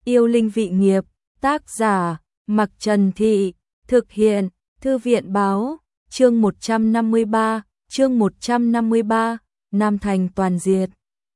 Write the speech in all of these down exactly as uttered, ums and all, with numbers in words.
Yêu linh vị nghiệp, tác giả, Mặc Trần Thị, thực hiện, Thư viện báo, chương một trăm năm mươi ba, chương một trăm năm mươi ba, Nam Thành toàn diệt.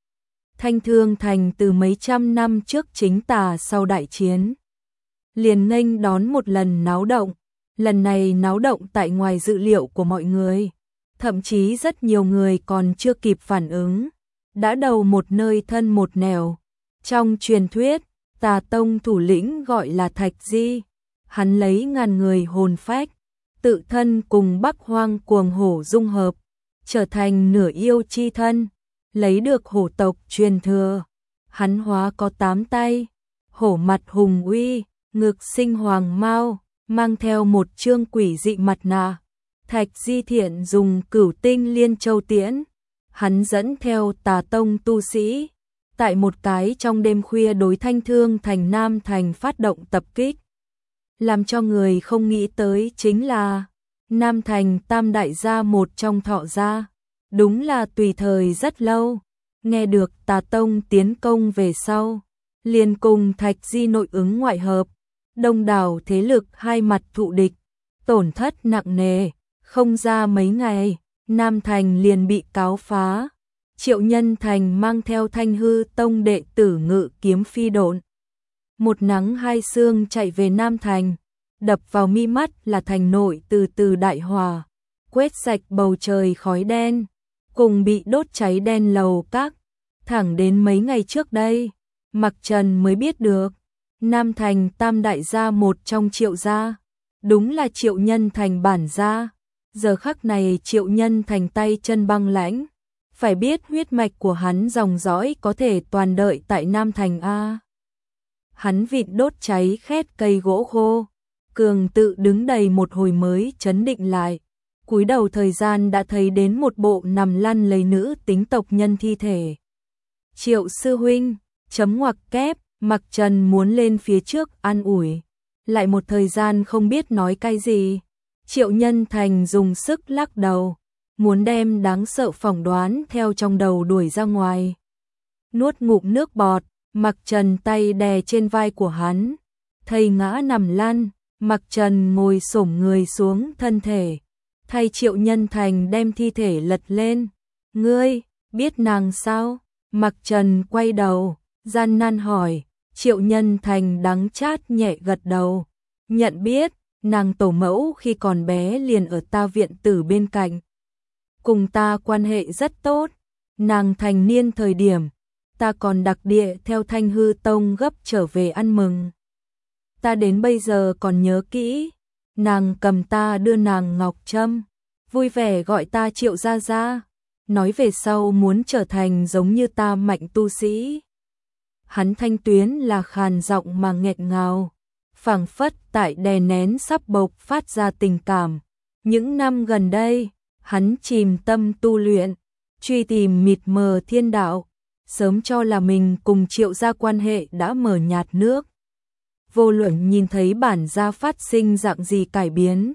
Thanh Thương Thành từ mấy trăm năm trước chính tà sau đại chiến. Liền nghênh đón một lần náo động, lần này náo động tại ngoài dự liệu của mọi người. Thậm chí rất nhiều người còn chưa kịp phản ứng, đã đầu một nơi thân một nẻo. Trong truyền thuyết, Tà Tông thủ lĩnh gọi là Thạch Di, hắn lấy ngàn người hồn phách, tự thân cùng Bắc Hoang cuồng hổ dung hợp, trở thành nửa yêu chi thân, lấy được hổ tộc truyền thừa. Hắn hóa có tám tay, hổ mặt hùng uy, ngực sinh hoàng mao, mang theo một trương quỷ dị mặt nạ. Thạch Di Thiện dùng Cửu Tinh Liên Châu tiễn, hắn dẫn theo Tà Tông tu sĩ, tại một cái trong đêm khuya đối Thanh Thương Thành Nam Thành phát động tập kích. Làm cho người không nghĩ tới chính là Nam Thành Tam Đại gia một trong Thọ gia, đúng là tùy thời rất lâu, nghe được Tà Tông tiến công về sau, liền cùng Thạch Di nội ứng ngoại hợp, đông đảo thế lực hai mặt thụ địch, tổn thất nặng nề. Không ra mấy ngày, Nam Thành liền bị cáo phá. Triệu Nhân Thành mang theo Thanh Hư Tông đệ tử ngự kiếm phi độn, một nắng hai sương chạy về Nam Thành, đập vào mi mắt là thành nội từ từ đại hòa, quét sạch bầu trời khói đen, cùng bị đốt cháy đen lầu các. Thẳng đến mấy ngày trước đây, Mặc Trần mới biết được, Nam Thành Tam Đại gia một trong Triệu gia, đúng là Triệu Nhân Thành bản gia. Giờ khắc này Triệu Nhân Thành tay chân băng lãnh, phải biết huyết mạch của hắn dòng dõi có thể toàn đợi tại Nam Thành a. Hắn vịn đốt cháy khét cây gỗ khô, cường tự đứng đầy một hồi mới chấn định lại, cúi đầu thời gian đã thấy đến một bộ nằm lăn lấy nữ tính tộc nhân thi thể. Triệu sư huynh, chấm ngoặc kép, Mặc Trần muốn lên phía trước an ủi, lại một thời gian không biết nói cái gì. Triệu Nhân Thành dùng sức lắc đầu, muốn đem đáng sợ phỏng đoán theo trong đầu đuổi ra ngoài. Nuốt ngụm nước bọt, Mặc Trần tay đè trên vai của hắn, thầy ngã nằm lăn, Mặc Trần ngồi xổm người xuống thân thể, thay Triệu Nhân Thành đem thi thể lật lên. Ngươi, biết nàng sao? Mặc Trần quay đầu, gian nan hỏi. Triệu Nhân Thành đắng chát nhẹ gật đầu, nhận biết. Nàng tổ mẫu khi còn bé liền ở ta viện tử bên cạnh, cùng ta quan hệ rất tốt. Nàng thành niên thời điểm, ta còn đặc địa theo Thanh Hư Tông gấp trở về ăn mừng. Ta đến bây giờ còn nhớ kỹ, nàng cầm ta đưa nàng ngọc trâm, vui vẻ gọi ta Triệu gia gia, nói về sau muốn trở thành giống như ta mạnh tu sĩ. Hắn thanh tuyến là khàn giọng mà nghẹn ngào, phảng phất tại đè nén sắp bộc phát ra tình cảm. Những năm gần đây, hắn chìm tâm tu luyện, truy tìm mịt mờ thiên đạo, sớm cho là mình cùng Triệu gia quan hệ đã mờ nhạt nước. Vô luận nhìn thấy bản gia phát sinh dạng gì cải biến,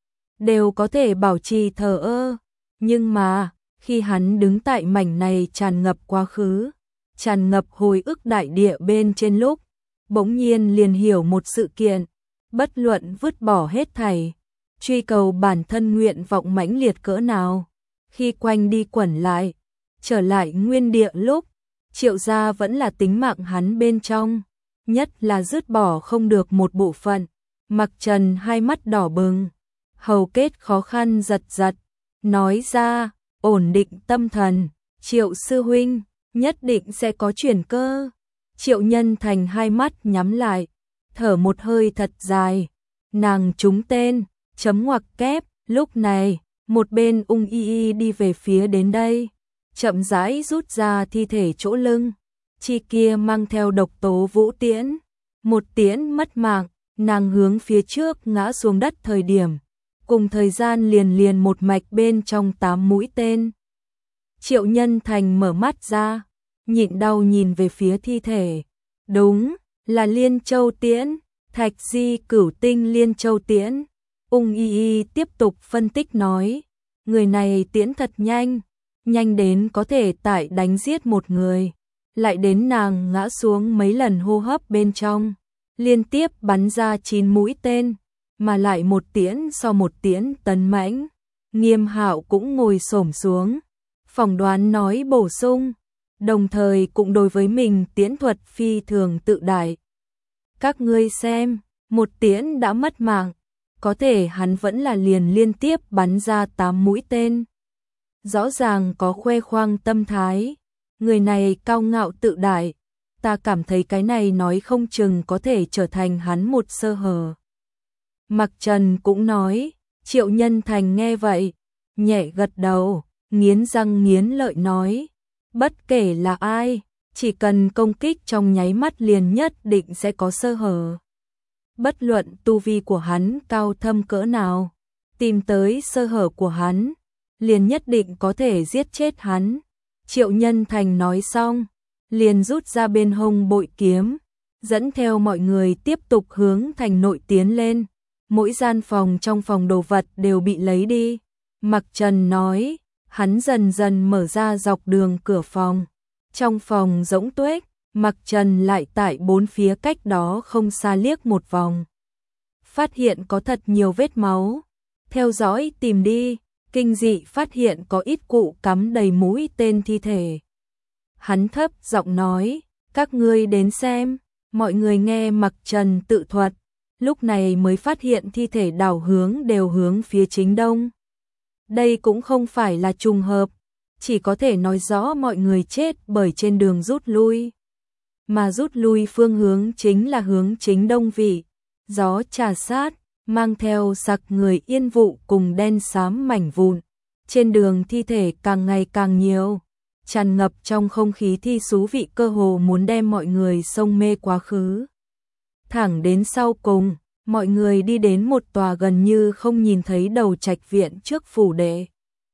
đều có thể bảo trì thờ ơ. Nhưng mà, khi hắn đứng tại mảnh này tràn ngập quá khứ, tràn ngập hồi ức đại địa bên trên lúc, bỗng nhiên liền hiểu một sự kiện, bất luận vứt bỏ hết thảy, truy cầu bản thân nguyện vọng mãnh liệt cỡ nào, khi quanh đi quẩn lại, trở lại nguyên địa lúc, Triệu gia vẫn là tính mạng hắn bên trong, nhất là dứt bỏ không được một bộ phận. Mặc Trần hai mắt đỏ bừng, hầu kết khó khăn giật giật, nói ra, ổn định tâm thần, Triệu sư huynh, nhất định sẽ có chuyển cơ. Triệu Nhân Thành hai mắt nhắm lại, thở một hơi thật dài, nàng trúng tên, chấm ngoặc kép. Lúc này, một bên Ung Y Y đi về phía đến đây, chậm rãi rút ra thi thể chỗ lưng, chi kia mang theo độc tố vũ tiễn, một tiễn mất mạng, nàng hướng phía trước ngã xuống đất thời điểm, cùng thời gian liền liền một mạch bên trong tám mũi tên. Triệu Nhân Thành mở mắt ra, nhịn đau nhìn về phía thi thể, đúng, là Liên Châu tiễn, Thạch Di Cửu Tinh Liên Châu tiễn. Ung Y Y tiếp tục phân tích nói, người này tiễn thật nhanh, nhanh đến có thể tại đánh giết một người, lại đến nàng ngã xuống mấy lần hô hấp bên trong, liên tiếp bắn ra chín mũi tên, mà lại một tiễn so một tiễn tấn mãnh. Nghiêm Hạo cũng ngồi xổm xuống, phỏng đoán nói bổ sung, đồng thời cũng đối với mình tiễn thuật phi thường tự đại. Các ngươi xem, một tiễn đã mất mạng, có thể hắn vẫn là liền liên tiếp bắn ra tám mũi tên. Rõ ràng có khoe khoang tâm thái, người này cao ngạo tự đại, ta cảm thấy cái này nói không chừng có thể trở thành hắn một sơ hở. Mặc Trần cũng nói, Triệu Nhân Thành nghe vậy, nhẹ gật đầu, nghiến răng nghiến lợi nói, bất kể là ai, chỉ cần công kích trong nháy mắt liền nhất định sẽ có sơ hở. Bất luận tu vi của hắn cao thâm cỡ nào, tìm tới sơ hở của hắn, liền nhất định có thể giết chết hắn. Triệu Nhân Thành nói xong, liền rút ra bên hông bội kiếm, dẫn theo mọi người tiếp tục hướng thành nội tiến lên. Mỗi gian phòng trong phòng đồ vật đều bị lấy đi. Mặc Trần nói, hắn dần dần mở ra dọc đường cửa phòng. Trong phòng rỗng tuếch, Mặc Trần lại tại bốn phía cách đó không xa liếc một vòng. Phát hiện có thật nhiều vết máu. Theo dõi tìm đi, kinh dị phát hiện có ít cụ cắm đầy mũi tên thi thể. Hắn thấp giọng nói, các ngươi đến xem. Mọi người nghe Mặc Trần tự thuật, lúc này mới phát hiện thi thể đảo hướng đều hướng phía chính đông. Đây cũng không phải là trùng hợp, chỉ có thể nói rõ mọi người chết bởi trên đường rút lui. Mà rút lui phương hướng chính là hướng chính đông vị. Gió trà sát, mang theo sặc người yên vụ cùng đen xám mảnh vụn. Trên đường thi thể càng ngày càng nhiều, tràn ngập trong không khí thi xú vị cơ hồ muốn đem mọi người xông mê quá khứ. Thẳng đến sau cùng, mọi người đi đến một tòa gần như không nhìn thấy đầu trạch viện trước phủ đệ.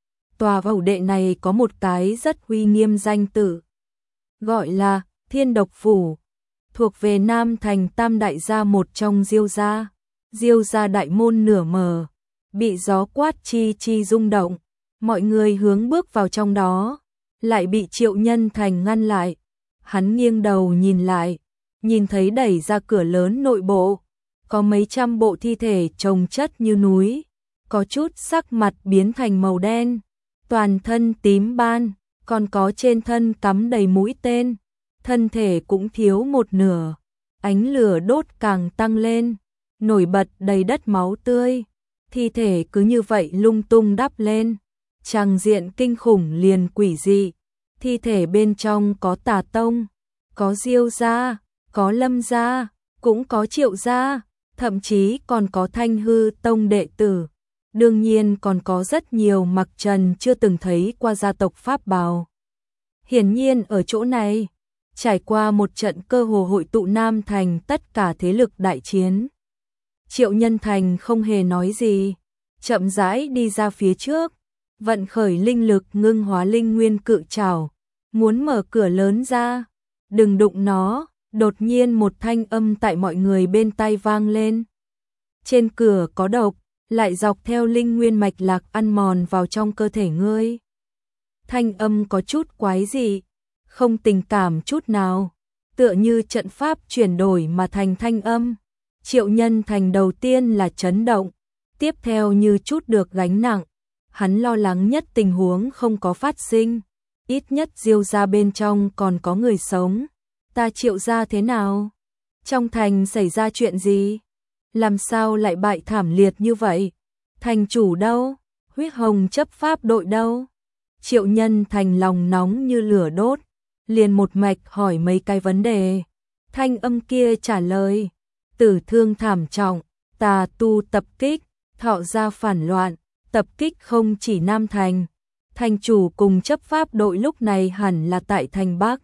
Tòa phủ đệ này có một cái rất uy nghiêm danh tự, gọi là Thiên Độc Phủ, thuộc về Nam Thành Tam Đại gia một trong Diêu gia. Diêu gia đại môn nửa mở, bị gió quát chi chi rung động, mọi người hướng bước vào trong đó, lại bị Triệu Nhân Thành ngăn lại. Hắn nghiêng đầu nhìn lại, nhìn thấy đẩy ra cửa lớn nội bộ, có mấy trăm bộ thi thể chồng chất như núi, có chút sắc mặt biến thành màu đen, toàn thân tím ban, còn có trên thân cắm đầy mũi tên, thân thể cũng thiếu một nửa, ánh lửa đốt càng tăng lên, nổi bật đầy đất máu tươi, thi thể cứ như vậy lung tung đắp lên, tràng diện kinh khủng liền quỷ dị, thi thể bên trong có Tà Tông, có Diêu gia, có Lâm gia, cũng có Triệu gia, thậm chí còn có Thanh Hư Tông đệ tử, đương nhiên còn có rất nhiều Mặc Trần chưa từng thấy qua gia tộc pháp bào. Hiển nhiên ở chỗ này, trải qua một trận cơ hồ hội tụ Nam Thành tất cả thế lực đại chiến. Triệu Nhân Thành không hề nói gì, chậm rãi đi ra phía trước, vận khởi linh lực ngưng hóa linh nguyên cự trảo, muốn mở cửa lớn ra, đừng đụng nó. Đột nhiên một thanh âm tại mọi người bên tai vang lên. Trên cửa có độc, lại dọc theo linh nguyên mạch lạc ăn mòn vào trong cơ thể ngươi. Thanh âm có chút quái dị, không tình cảm chút nào, tựa như trận pháp chuyển đổi mà thành thanh âm. Triệu Nhân Thành đầu tiên là chấn động, tiếp theo như chút được gánh nặng, hắn lo lắng nhất tình huống không có phát sinh, ít nhất Diêu gia bên trong còn có người sống. Ta Triệu gia thế nào? Trong thành xảy ra chuyện gì? Làm sao lại bại thảm liệt như vậy? Thành chủ đâu? Huyết Hồng chấp pháp đội đâu? Triệu Nhân Thành lòng nóng như lửa đốt, liền một mạch hỏi mấy cái vấn đề. Thanh âm kia trả lời, tử thương thảm trọng, tà tu tập kích, thọ gia phản loạn, tập kích không chỉ Nam Thành. Thành chủ cùng chấp pháp đội lúc này hẳn là tại thành Bắc.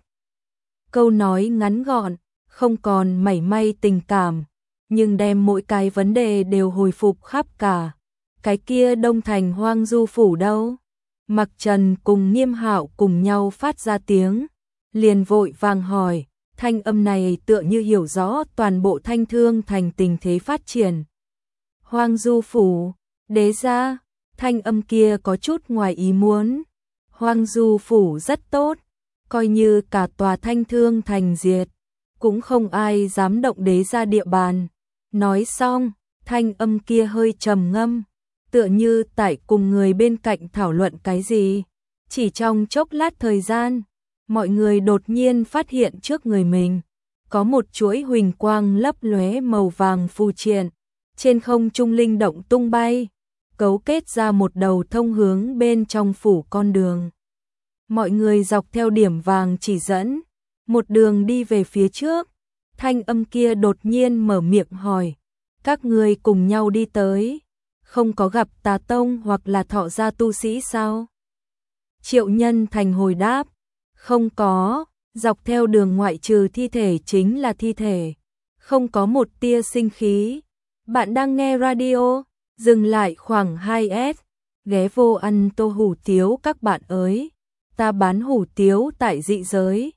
Câu nói ngắn gọn, không còn mảy may tình cảm, nhưng đem mỗi cái vấn đề đều hồi phục khắp cả. Cái kia Đông Thành Hoang Du phủ đâu? Mặc Trần cùng Nghiêm Hạo cùng nhau phát ra tiếng, liền vội vàng hỏi, thanh âm này tựa như hiểu rõ toàn bộ Thanh Thương thành tình thế phát triển. Hoang Du phủ, đế gia, thanh âm kia có chút ngoài ý muốn. Hoang Du phủ rất tốt, coi như cả tòa Thanh Thương thành diệt, cũng không ai dám động đế ra địa bàn. Nói xong, thanh âm kia hơi trầm ngâm, tựa như tại cùng người bên cạnh thảo luận cái gì. Chỉ trong chốc lát thời gian, mọi người đột nhiên phát hiện trước người mình có một chuỗi huỳnh quang lấp lóe màu vàng phù triện, trên không trung linh động tung bay, cấu kết ra một đầu thông hướng bên trong phủ con đường. Mọi người dọc theo điểm vàng chỉ dẫn, một đường đi về phía trước. Thanh âm kia đột nhiên mở miệng hỏi, các ngươi cùng nhau đi tới, không có gặp Tà Tông hoặc là Thọ gia tu sĩ sao? Triệu Nhân Thành hồi đáp, không có, dọc theo đường ngoại trừ thi thể chính là thi thể, không có một tia sinh khí. Bạn đang nghe radio, dừng lại khoảng hai S, ghé vô ăn tô hủ tiếu các bạn ơi, ta bán hủ tiếu tại dị giới,